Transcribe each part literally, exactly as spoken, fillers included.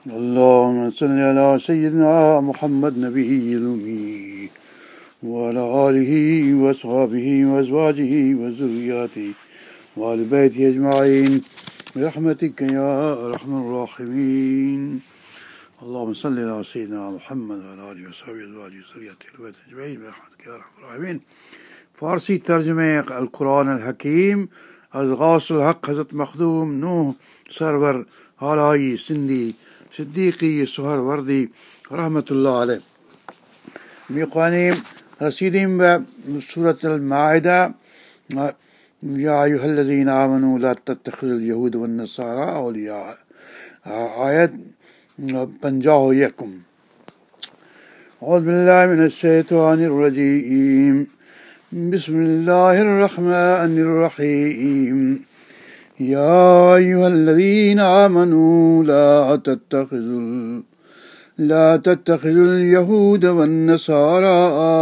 اللهم صل على سيدنا محمد نبي الأمي وعلى آله وأصحابه وأزواجه وذرياته وآل بيته أجمعين برحمتك يا أرحم الراحمين. اللهم صل على سيدنا محمد وعلى آله وصحبه وأزواجه وذرياته وآل بيته أجمعين برحمتك يا أرحم الراحمين. فارسی ترجمه القرآن الحكيم از غوث الحق حضرت مخدوم نوح سرور حالایی سندی صدیقی سهروردی رحمة الله عليه. میخوانیم رسیدیم به سورة المائده. يا أيها الذين آمنوا لا تتخذوا اليهود والنصارى أولياء. آية پنجاه يكم. أعوذ بالله من الشيطان الرجيم. بسم الله الرحمن الرحيم. يا أيها الذين آمنوا لا تتخذوا لا تتخذوا اليهود والنصارى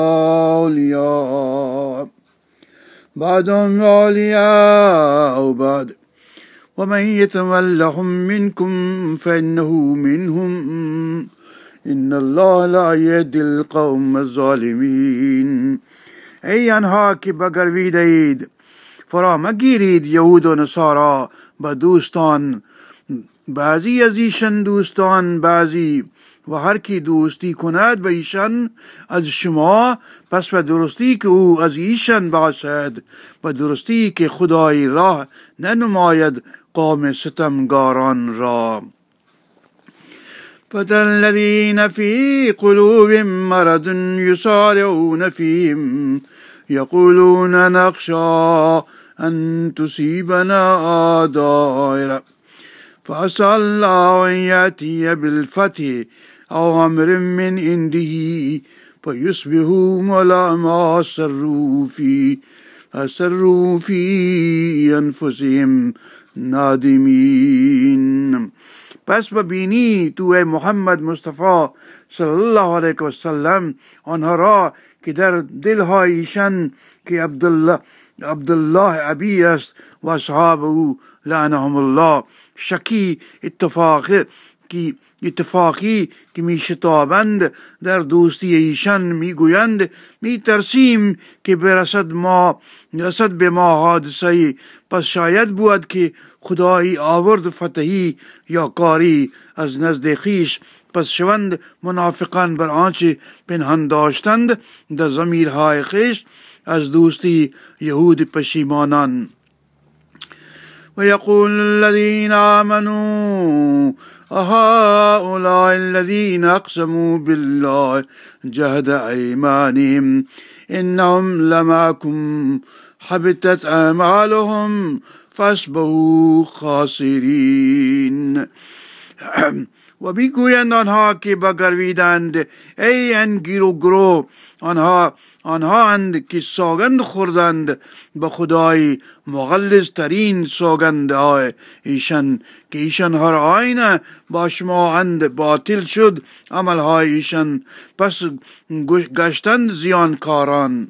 أولياء بعضهم أولياء بعض ومن يتولهم منكم فإنه منهم إن الله لا يهدي القوم الظالمين. ای آنها که بگرویدید فرا مگیرید یهود و نصارا به دوستان، بعضی از ایشان دوستان بعضی، و هر کی دوستی کند به ایشان از شما پس به درستی که او از ایشان باشد، به درستی که خدای راه ننماید قوم ستمگاران را. فتر الذين في قلوبهم مرض يسارعون فيهم يقولون نخشى أن تصيبنا دائرة فعسى الله أن يأتي بالفتح أو أمر من عنده فيصبحوا على ما أسروا في أسروا في أنفسهم نادمين. پس ببینی تو ای محمد مصطفی صلی الله علیه و سلم آنها را که در دلهای ایشان که عبدالله عبدالله ابی است و اصحاب او لعنهم الله شکی اتفاق کی اتفاقی که می شتابند در دوستی ایشان می گویند می ترسیم که برسد ما رسد به ما حادثه، پس شاید بود که خدایی آورد فتحی یا کاری از نزد خویش، پس شوند منافقان بر آنچه پنهان داشتند در ضمیرهای خویش از دوستی یهود پشیمانان. و یقول الذین آمنوا أهؤلاء الذين أقسموا بالله جهد أيمانهم إنهم لمعكم حبطت أعمالهم فاصبحوا خاسرین. و میگویند آنها که بگرویدند ای ان گیرو گروه آنها آنها اند که سوگند خوردند به خدای مغلظ ترین سوگند های ایشان که ایشان هر آینه با شما اند باطل شد عمل های ایشان پس گشتند زیانکاران.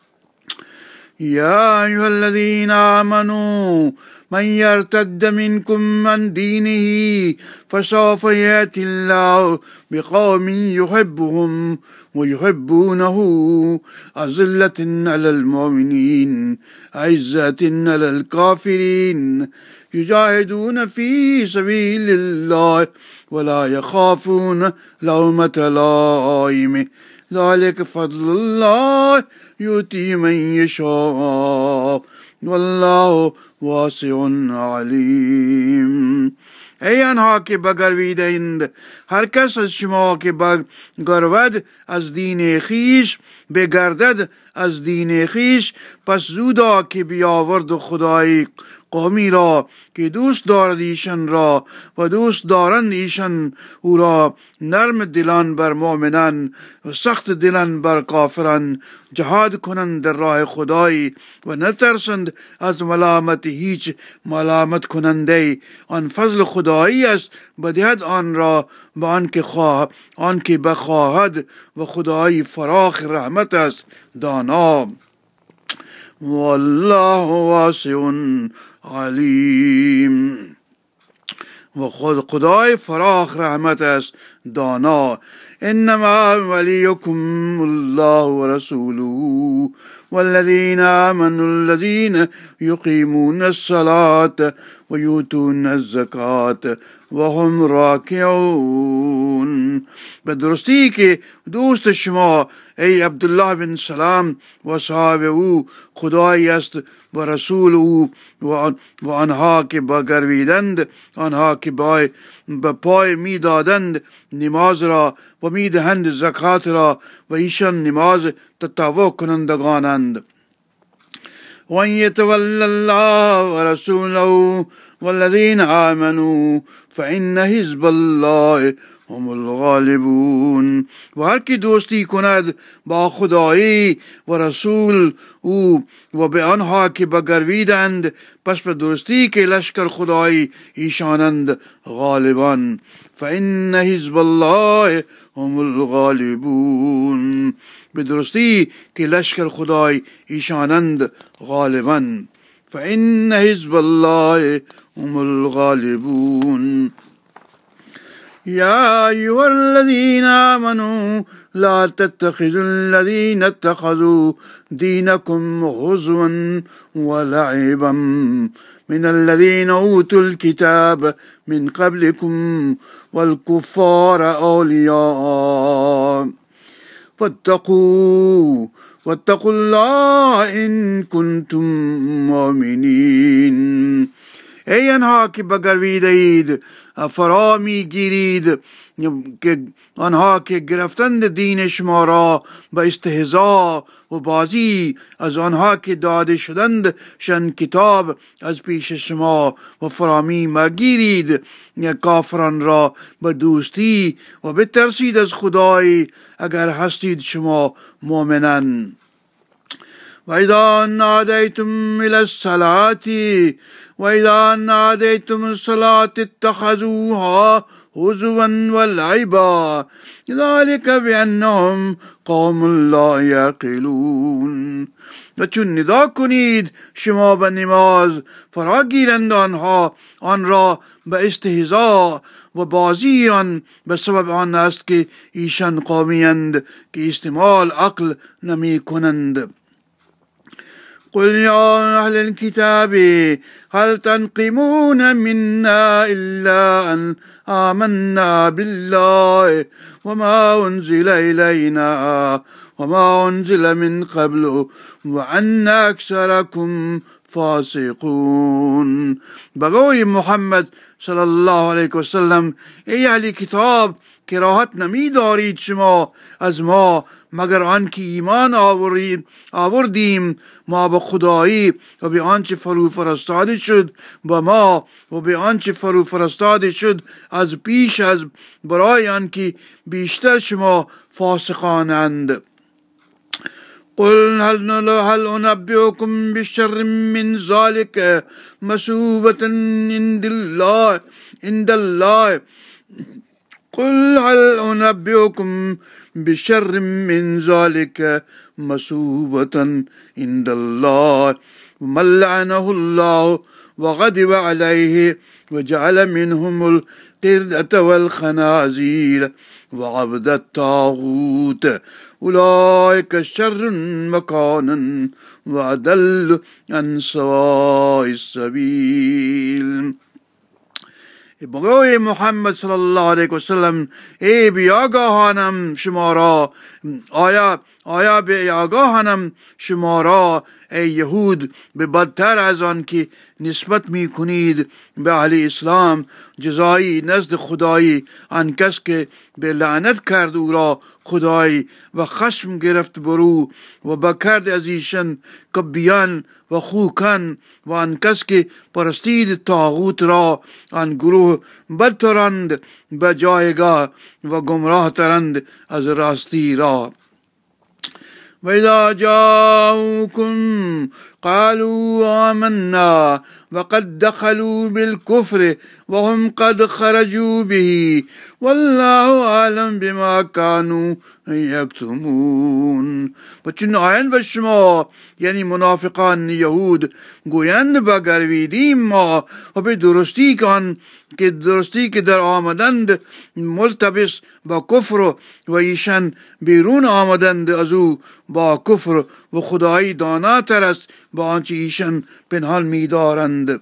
یا ایها الذین آمنوا من يرتد منكم عن دينه فسوف يأتي الله بقوم يحبهم ويحبونه أذلة على المؤمنين عزة على الكافرين يجاهدون في سبيل الله ولا يخافون لومة لائم ذلك فضل الله يؤتي من يشاء والله واسع علیم. ای آنها که بگرویدند هر کس از شما که بگرود از دین خویش بگردد از دین خویش پس زودا که بیاورد خدای قومی را که دوست دارد ایشان را و دوست دارند ایشان او را، نرم دلان بر مؤمنان و سخت دلان بر کافران، جهاد کنند در راه خدای و نترسند از ملامت هیچ ملامت کننده. آن فضل خدایی است بدهد آن را به آنکه خواه آنکه بخواهد و خدای فراخ رحمت است دانا. والله واسع علیم. و خود خدای فراخ رحمت است، دانا. انما ولیکم الله و رسوله والذین آمنوا الذین یقیمون الصلاة و یؤتون الزکاة و هم راکعون. به درستی که دوست شما ای عبدالله بن سلام و صحاب او خدایی است و رسول او و آنها که بگرویدند، آنها که به پای می دادند نماز را و می دهند زکات را و ایشان نماز تطوع کنندگانند. و ان یتول الله و رسوله والذین آمنوا فإن حزب الله هم الغالبون. و هر کی دوستی کند با خدایی و رسول او و به آنها که بگرویدند، پس به درستی که لشکر خدایی ایشانند غالبان. فإن حزب الله هم الغالبون. به درستی که لشکر خدای ایشانند غالبان. فإن حزب الله هم الغالبون. يا أيها الذين آمنوا لا تتخذوا الذين اتخذوا دينكم هزوا ولعبا من الذين أوتوا الكتاب من قبلكم والكفار أولياء فاتقوا واتقوا الله إن كنتم مؤمنين. ای آنها که بگرویده اید فرا می گیرید که آنها که گرفتند دین شما را به استهزا و بازی از آنها که داده شدند شن کتاب از پیش شما، و فرامی مگیرید کافران را به دوستی و بترسید از خدای اگر هستید شما مؤمنان. وإذا ناديتم إلى الصلاة وإذا ناديتم الصلاة اتخذوها هزوا ولعبا ذلك بأنهم قوم لا يعقلون. و چون ندا کنید شما به نماز فرا گیرند آنها آن را به استهزا و بازی آن به سبب آن است که ایشان قومیند که استعمال عقل نمی کنند. قل يا أهل الكتاب هل تنقمون منا إلا أن آمنا بالله وما أنزل إلينا وما أنزل من قبل وأن أكثركم فاسقون. بگوی محمد صلی الله علیه و سلم ای اهل کتاب که راحت نمی دارید شما از ما مگر آنکه ایمان آوردیم ما به خدایی و به آنچه فرو فرستاده شد با ما و به آنچه فرو فرستاده شد از پیش از برای آنکه بیشتر شما فاسقانند. قل هل هل أنبئكم بشر من ذلك مثوبة عند الله عند الله قل هل أنبئكم بشر من ذلك مثوبة عند الله من لعنه الله وغضب عليه وجعل منهم القردة والخنازير وعبد الطاغوت أولئك شر مكانا وأضل عن سواء السبيل. بگوی محمد صلی الله علیه و سلم ای بیاگاهانم شما را آیا آیا بیاگاهانم شما را ای یهود به بدتر از آن که نسبت می کنید به اهل اسلام جزایی نزد خدایی آن کس که به لعنت کرد او را خدای و خشم گرفت برو و بکرد از ایشان کبیان و خوکان و آن کس که پرستید طاغوت را آن گروه بدترند به جایگاه و گمراه ترند از راستی را. وَإِذَا جَاءُوكُمْ قالوا آمنا وقد دخلوا بالكفر وهم قد خرجوا به والله أعلم بما كانوا یکتمون. و چون آیند به شما یعنی منافقان یهود گویند بگرویدیم ما و به درستی کن که درستی که در آمدند ملتبس با کفر و ایشان بیرون آمدند از او با کفر و خدایی داناتر است با آنچه ایشان پنهان می‌دارند.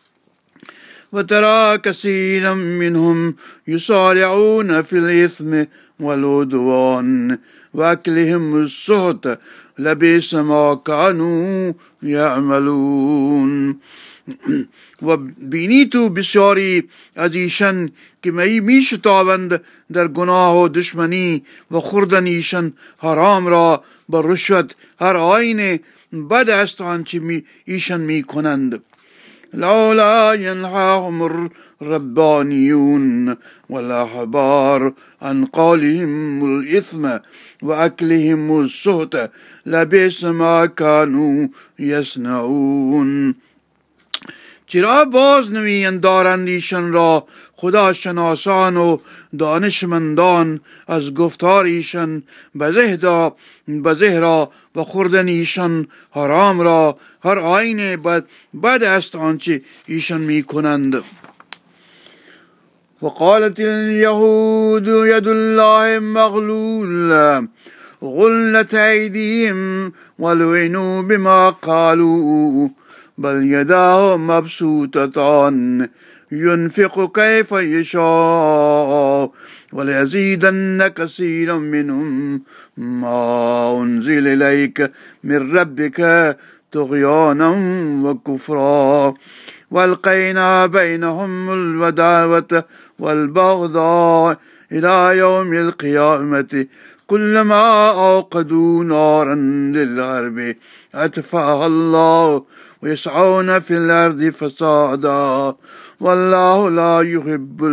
وترى كثيرا منهم يسارعون في الإثم والعدوان وأكلهم السحت لبئس ما كانوا يعملون. و بینی تو بسیاری از ایشان که می میشتابند در گناه و دشمنی و خوردن ایشان حرام را با رشوت. هر آینه بد است آنچه می ایشان می کنند. لولا ينهاهم الربانيون والأحبار عن قولهم الإثم وأكلهم السحت لبئس ما كانوا يصنعون. چرا باز نمی‌دارند ایشان را خدا شناسان و دانشمندان از گفتار ایشان بزه را و خوردن ایشان حرام را. هر آینه بد, بد است آنچه ایشان می کنند. وقالت اليهود يد الله مغلولة غلت أيديهم ولعنوا بما قالوا بل يداه مبسوطتان ينفق كيف يشاء وليزيدن كثيرا منهم ما أنزل إليك من ربك طغيانا وكفرا والقينا بينهم العداوة والبغضاء إلى يوم القيامة كلما أوقدوا نارا للحرب أطفأها الله ويسعون في الأرض فسادا والله لا يحب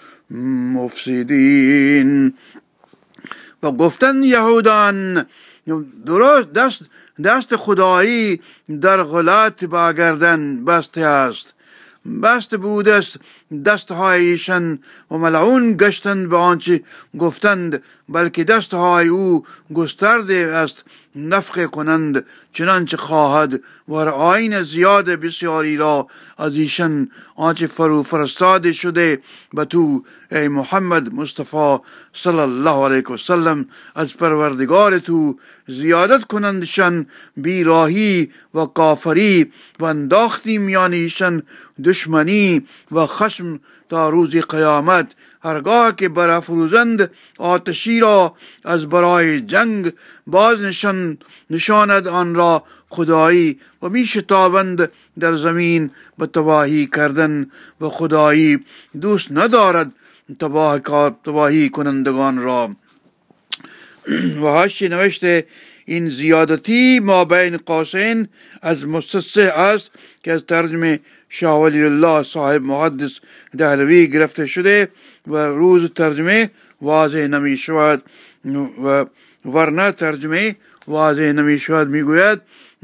المفسدين. و گفتن یهودان درست دست دست خدایی در غلات با گردن بسته است. بسته بود است دستهایشان و ملعون گشتند به آنچه گفتند بلکه دستهای او گسترده است نفخ کنند چنانچه خواهد و هر آیین زیاد بسیاری را از ایشان آنچه فرو فرستاده شده به تو ای محمد مصطفی صلی الله علیه و سلم از پروردگار تو زیادت کنندشان بیراهی و کافری و انداختی میان ایشان دشمنی و خشم تا روز قیامت هرگاه که برافروزند آتشی را از برای جنگ باز نشان نشاند آن را خدایی و میشتابند در زمین به تباهی کردن و خدایی دوست ندارد تباه تباهی کنندگان را. و حاشیه نوشته این زیادتی ما بین قوسین از مستصح است که از ترجمه شاه ولی الله صاحب محدث دهلوی گرفته شده و روز ترجمه واضح نمی شود و ورنه ترجمه واضح نمی شود. می گوید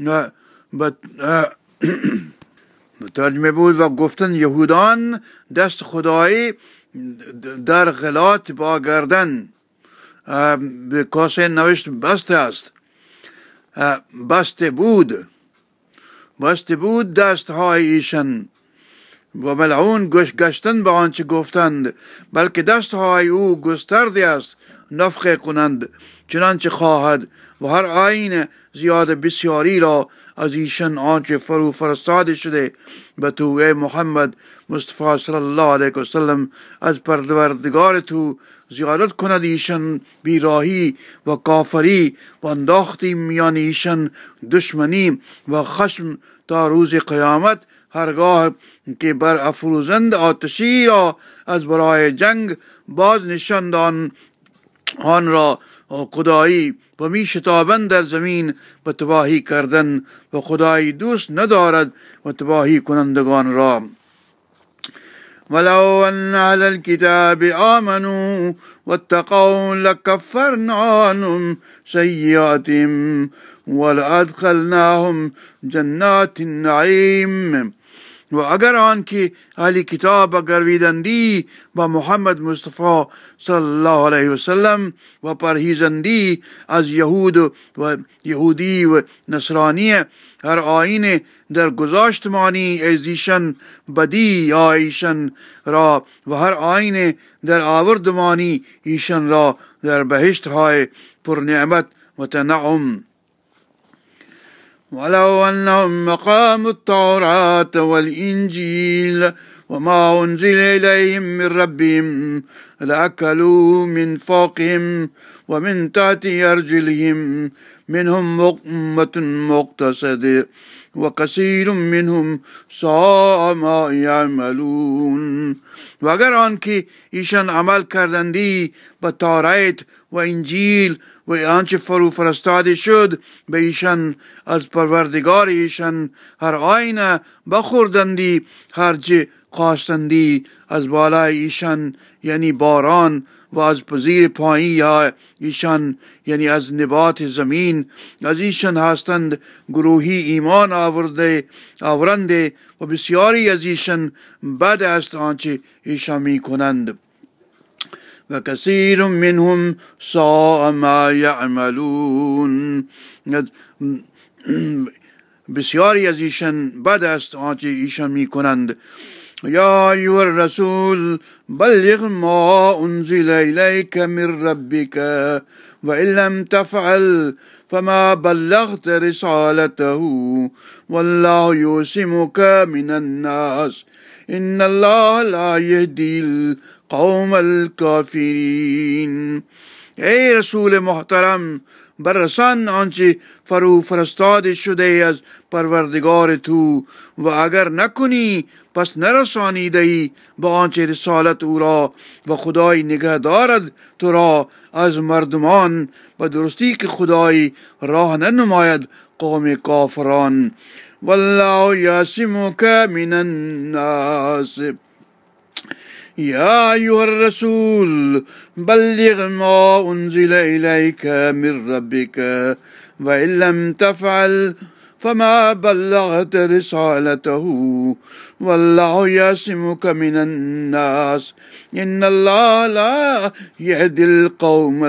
ترجمه بود و گفتن یهودان دست خدایی در غلات با گردن به قوسین نوشت بسته است بسته بود بسته بود دست های ایشان و ملعون گشتن به آنچه گفتند بلکه دست های او گسترده است نفخ کنند چنانچه خواهد و هر آیین زیاده بسیاری را از ایشان آنچه فرو فرستاده شده به تو ای محمد مصطفی صلی الله علیه و سلم از پروردگار تو زیادت کند ایشان بیراهی و کافری و انداختی میان ایشان دشمنی و خشم تا روز قیامت هرگاه که بر افروزند آتشی را از برای جنگ باز نشاند آن آن را خدایی و می شتابند در زمین و تباهی کردن و خدایی دوست ندارد و تباهی کنندگان را. ولو أن أهل الكتاب آمنوا واتقوا لكفرنا عنهم سيئاتهم ولأدخلناهم جنات النعيم. و اگر آن که اهل کتاب گرویدندی با محمد مصطفی صلی الله علیه وسلم و پرهیزندی از یهود و یهودی و نصرانی هر آیین در گذاشتمانی از ایشان بدی آیشان را و هر آیین در آوردمانی ایشان را در بهشت های پر نعمت و تنعم. ولو أنهم أقاموا التوراة والإنجيل وما أنزل إليهم من ربهم لأكلوا من فوقهم ومن تحت أرجلهم منهم أمة مقتصدة وكثير منهم ساء ما يعملون. و اگر آنکه ایشان عمل کردندی به تورات و انجیل و آنچه فرو فرستاده شد به ایشان از پروردگار ایشان هر آینه بخوردندی هرچه خواستندی از بالای ایشان یعنی باران و از پذیر پایی ها ایشان یعنی از نبات زمین از ایشان هستند گروهی ایمان آورده آورنده و بسیاری از ایشان بد است آنچه ایشان می کنند. و کثیر منهم ساء ما یعملون. بسیاری از ایشان بد است آنچه ایشان می کنند. یا ایها الرسول بلغ ما انزل الیک من ربک و ان لم تفعل فما بلغت رسالته والله یعصمک من الناس ان الله لا یهدی القوم الکافرین. ای رسول محترم برسان آنچه فرو فرستاده شده از پروردگار تو و اگر نکنی پس نرسانیده ای با آنچه رسالت او را و خدای نگه دارد تو را از مردمان و درستی که خدای راه ننماید قوم کافران. والله یعصمک من الناس. یا ایها الرسول بلغ ما انزل الیک من ربک و ان لم تفعل فما بلغت رسالته والله یعصمک من الناس ان الله لا یهدی القوم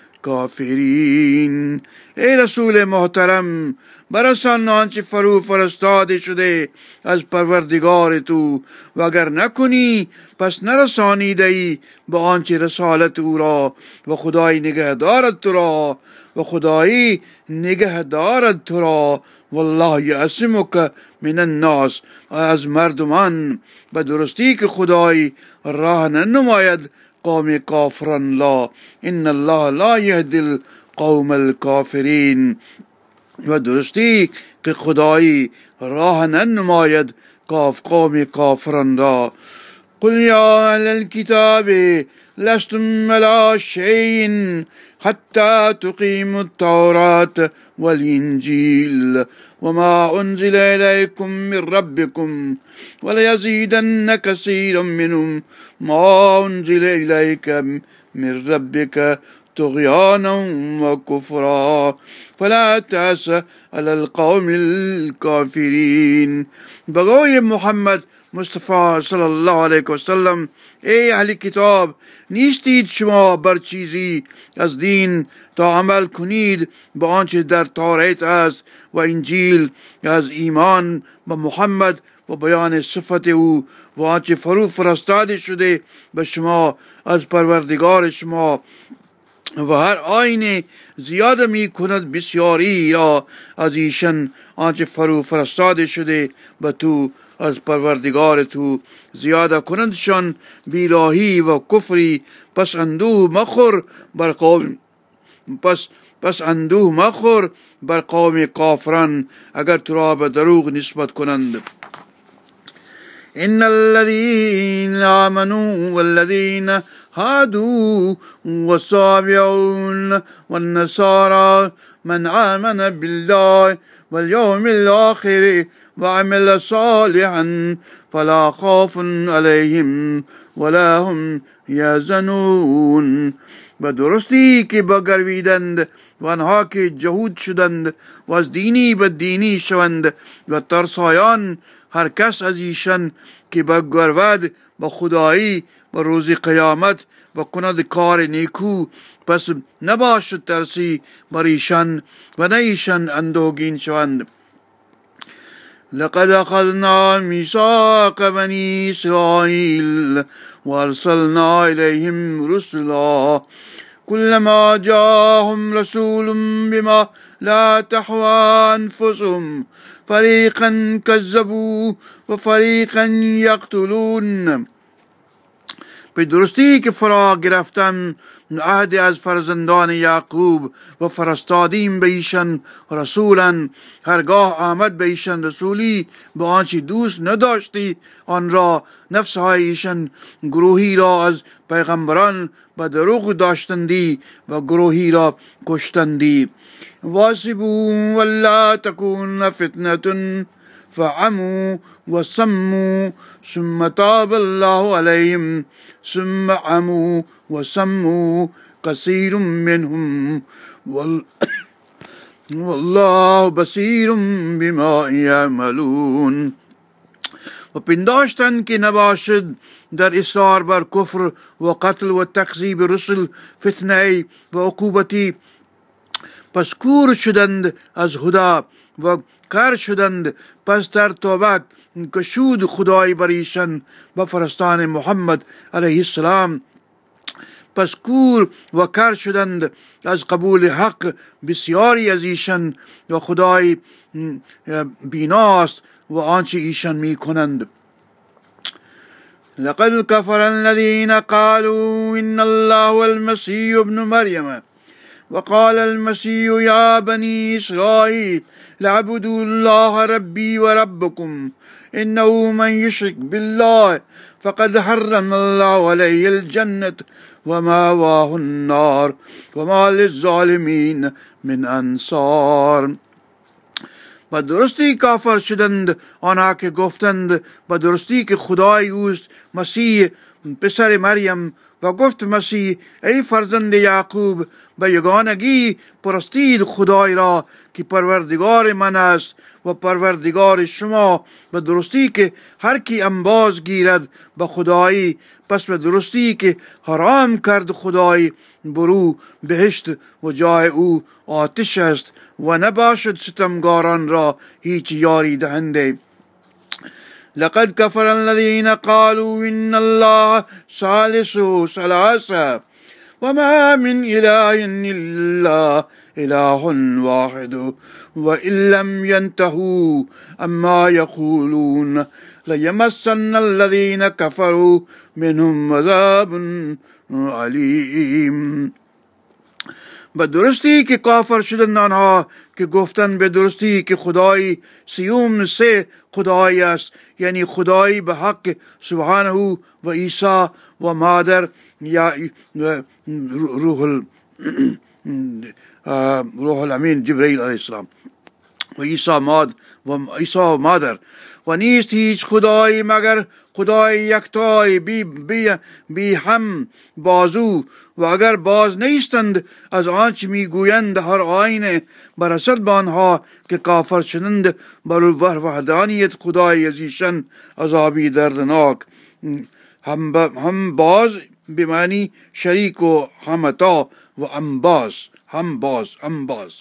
الکافرین. ای رسول محترم برسان آنچه فرو فرستاده شده از پروردگار تو و اگر نکنی پس نرسانیده ای به آنچه رسالت او را و خدای نگه دارد تو را و خدایی نگه دارد تو را. والله یعصمک من الناس از مردمان به درستی که خدای راه ننماید قوم کافران لا ان الله لا یهدی القوم الکافرین. و درستی که خدایی راه ننماید کاف قوم کافران را. قل یا اهل الكتاب لستم على شيء حتى تقيموا التوراة والإنجيل وما أنزل إليكم من ربكم وليزيدن كثيرا منهم ما أنزل إليك من ربك طغيانا وكفرا فلا تأس على القوم الكافرين. بگوی محمد مصطفی صلی الله علیه و سلم ای اهل کتاب نیستید شما بر چیزی از دین تا عمل کنید با آنچه در تورات است و انجیل از ایمان به محمد و بیان صفت او و آنچه فرو فرستاده شده به شما از پروردگار شما و هر آینه زیاده می کند بسیاری را از ایشان آنچه فرو فرستاده شده به تو از پروردگار تو زیاده کنندشان بیراهی و کفری. پس اندوه مخور بر قوم پس پس اندوه مخور بر قوم کافران اگر تو را به دروغ نسبت کنند. ان الذين آمنوا والذين هادوا والصابئون والنصارى من آمن بالله واليوم الآخر وعمل صالحا فلا خوف عليهم ولا هم یحزنون. به درستی که بگرویدند و آنها که جهود شدند و از دینی به دینی شوند و ترسایان هر کس از ایشان که بگرود به خدایی و روز قیامت و کند کار نیکو، پس نباشد ترسی بر ایشان و نه ایشان اندوهگین شوند. لقد أخذنا ميثاق بني إسرائيل وأرسلنا إليهم رسلا كلما جاءهم رسول بما لا تهوى أنفسهم فريقا كذبوا وفريقا يقتلون. به درستی که فرا گرفتم عهد از فرزندان یعقوب و فرستادیم به ایشان رسولا، هرگاه آمد به ایشان رسولی به آنچه دوست نداشتی آن را، نفسهای ایشان گروهی را از پیغمبران به دروغ داشتندی و گروهی را کشتندی. واسبوا ولا تكون فتنة فعموا وسموا ثم تاب الله عليهم ثم عموا وسموا كثير منهم والله بصير بما يعملون. و پنداشتن که نباشد در اصرار بر کفر و قتل و تکذیب رسل فتنه و عقوبتی، پس کور شدند از هدا و کار شدند پس در توبت کشود خدای بر ایشان و فرستان محمد علیه السلام، پس کور و کار شدند از قبول حق بسیاری از ایشان و خدای بیناست و آنچه ایشان می کنند. لقد كفر الذين قالوا إن الله والمسيح ابن مريم وقال المسيح يا بني إسرائيل اعبدوا الله ربي وربكم إنه من يشرك بالله فقد حرم الله عليه الجنة ومأواه النار وما للظالمين من أنصار. به درستی کافر شدند آنها که گفتند به درستی که خدای اوست مسیح پسر مریم، و گفت مسیح ای فرزند یعقوب به یگانگی پرستید خدای را که پروردگار من است و پروردگار شما، به درستی که هر کی انباز گیرد به خدایی، پس به درستی که حرام کرد خدای برو بهشت و جای او آتش است و نباشد ستمگاران را هیچ یاری دهنده. لقد كفر الذين قالوا إن الله ثالث ثلاثة وما من إله إلا إله واحد وإن لم ينتهوا أما يقولون ليمسن الذين كفروا منهم عذاب عليم. به درستی که کافر شدند آنها که گفتند به درستی که خدای سیوم سه خدای است، یعنی خدای به حق سبحانه و عیسی و مادر یا روح ال روح الامین جبرئیل علیه السلام و عیسی ماد و عیسی و مادر، و نیست هیچ خدای مگر خدای یکتای بی, بی, بی هم بازو، و اگر باز نیستند از آنچه میگویند هر آینه برسد به آنها که کافر شدند بر وحدانیت خدای از ایشان عذابی دردناک. هم, هم باز بمعنی شریک و همتا و انباز، هم باز انباز.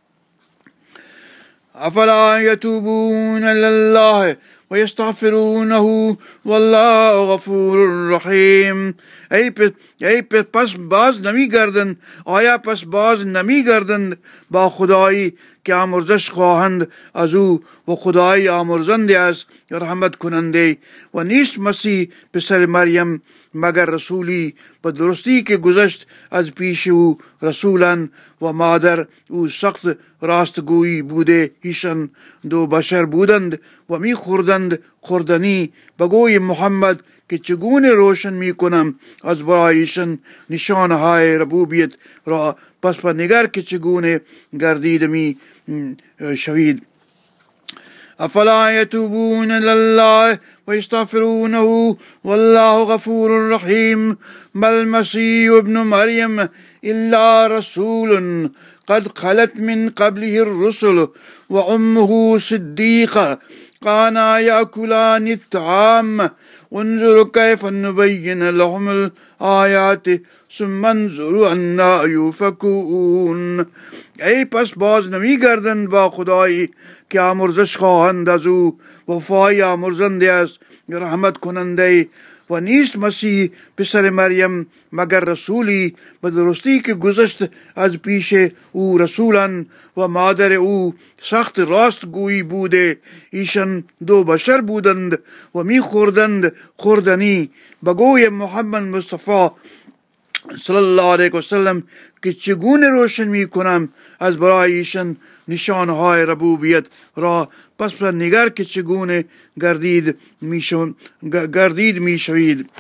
افلا يتوبون الى الله ويستغفرونه والله غفور رحیم. ای ای پس باز نمی گردند، آیا پس باز نمی گردند با خدایی که آمرزش خواهند از او، و خدای آمرزنده است رحمت کننده. و نیست مسیح پسر مریم مگر رسولی به درستی که گذشت از پیش او رسولان، و مادر او سخت راستگویی بوده. ایشان دو بشر بودند و می خوردند خوردنی به گوی محمد که چگونه روشن می کنم از برایشان نشانه های ربوبیت را، پس پر نگر که چگونه گردیده می شوید. افلا یتوبون الی الله ويستغفرونه والله غفور رحيم. ما المسيح ابن مريم إلا رسول قد خلت من قبله الرسل وأمه صديقة كانا يأكلان الطعام انظر كيف نبين لهم الآيات ثم انظر أنا يؤفكون. ای پس باز نمی گردند با خدایی که آمرزش خواهند از او، وفای آمرزنده است، رحمت کننده. و نیست مسیح پسر مریم مگر رسولی به درستی که گذشت از پیش او رسولان و مادر او سخت راست گویی بوده. ایشان دو بشر بودند و می خوردند خوردنی. بگوی محمد مصطفی صلی الله علیه و سلم که چگونه روشن می کنم از برای ایشان نشانهای ربوبیت را، پس نگر که چگونه گردید می گردید می شوید.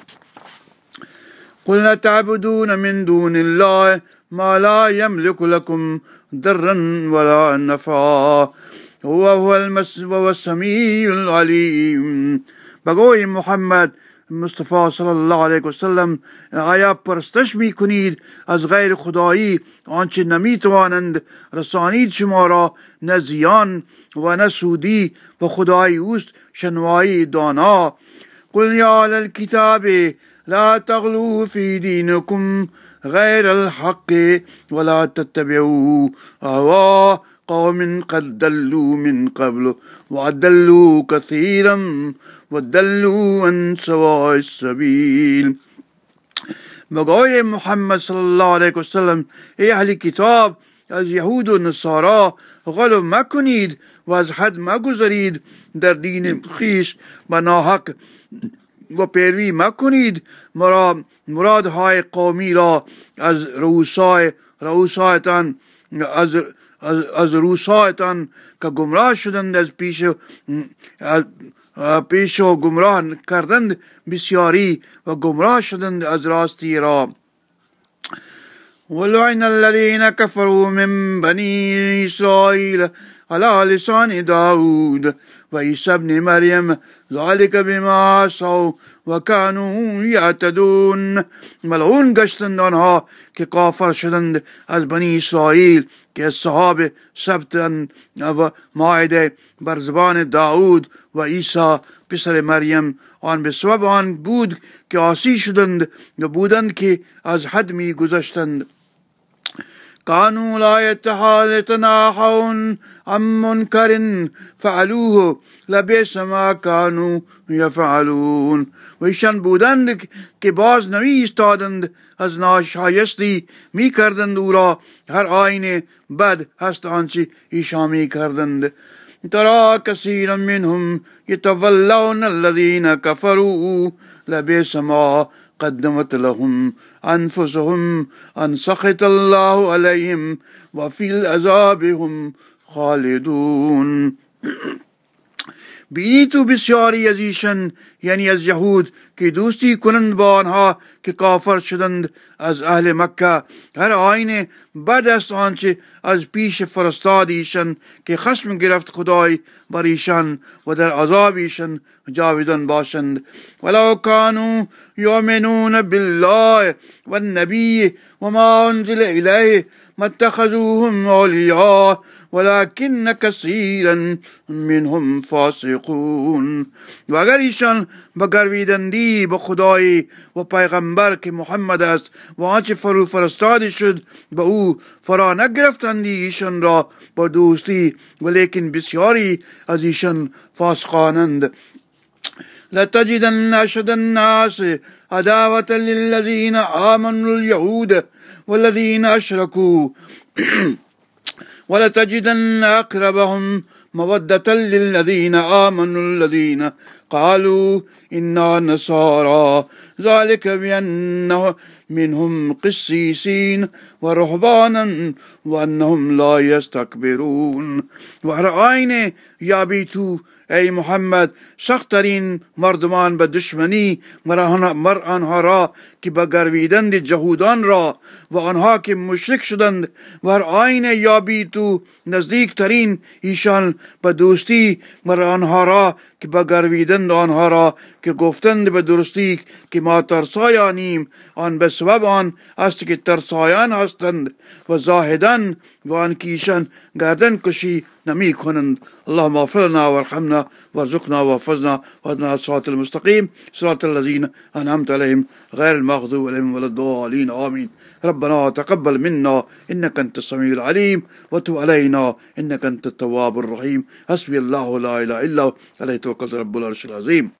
قل تعبدون من دون الله ما لا يملك لكم ضرا ولا نفعا وهو السمیع العلیم. بگوی محمد مصطفی صلی الله علیه و سلم آیا پرستش می کنید از غیر خدایی آنچه نمی توانند رسانید شما را، نه زیان و نه سودی، و خدای اوست شنوایی دانا. قل یا اهل الكتاب لا تغلوا في دينكم غير الحق ولا تتبعوا أهواء قوم قد ضلوا من قبل وأضلوا كثيرا وضلوا عن سواء السبيل. بگوی محمد صلی الله علیه و سلم ای اهل کتاب از یهود و نصارا غلو مکنید و از حد مگذرید در دین خویش و ناحق و پیروی مکنید مرا مرادهای قومی را از رؤوسای رؤوسایتان از از, از رؤوسایتان که گمراه شدند از پیش از پیش و گمراه کردند بسیاری و گمراه شدند از راستی را. ولعن الذين كفروا من بني إسرائيل على لسان داود وعيسى ابن مريم ذلك بما عصوا وكانوا يعتدون. ملعون گشتند آنها که کافر شدند از بنی اسرائیل که اصحاب سبتند و مائده بر زبان داود و عیسی پسر مریم. آن به سبب آن بود که عاصی شدند و بودند که از حد می گذشتند. كانوا لا يتناهون عن منكر فعلوه لبئس ما كانوا يفعلون. و ایشان بودند که باز نمی ایستادند از ناشایستی می کردند او را، هر آینه بد هست آنچه ایشان می کردند. ترى كثيرا منهم يتولون الذين كفروا لبئس ما قدمت لهم أنفسهم أن سخط الله عليهم وفي العذاب هم خالدون. بینی تو بسیاری از ایشان یعنی از یهود که دوستی کنند با آنها که کافر شدند از اهل مکه، هر آینه بد است آنچه از پیش فرستاد ایشان که خصم گرفت خدای بر ایشان و در عذاب ایشان جاودان باشند. ولو كانوا يؤمنون بالله والنبي وما انزل الیه ما اتخذوهم اولیاء ولكن كثيرا منهم فاسقون. و اگر ایشان بگرویدندی به خدای و پیغمبر که محمد است و آنچه فرو فرستاده شد به او، فرا نگرفتندی ایشان را با دوستی، ولیکن بسیاری از ایشان فاسقانند. لتجدن اشد الناس عداوة للذين آمنوا اليهود والذين أشركوا ولتجدن أقربهم مودة للذين آمنوا الذين قالوا إنا نصارى ذلك بأن منهم قسيسين ورهبانا وأنهم لا يستكبرون. و هر آینه یابی تو ای محمد سخت‌ترین مردمان به دشمنی مر آنها را که بگرویدند جهودان را و آنها که مشرک شدند و هر آیین یابی تو نزدیک ترین ایشان به دوستی مر آنها را که بگرویدند آنها را که گفتند به درستی که ما ترسایانیم، آن به سبب آن است که ترسایان هستند و زاهدان و آن که ایشان گردن کشی نمی کنند. اللهم اغفر لنا وارحمنا وارزقنا واحفظنا واهدنا الصراط المستقيم صراط الذين أنعمت عليهم غير المغضوب عليهم ولا الضالين آمين. ربنا تقبل منا إنك أنت السميع العليم وتب علينا إنك أنت التواب الرحيم. حسبي الله لا إله إلا هو عليه توكلت رب العرش العظيم.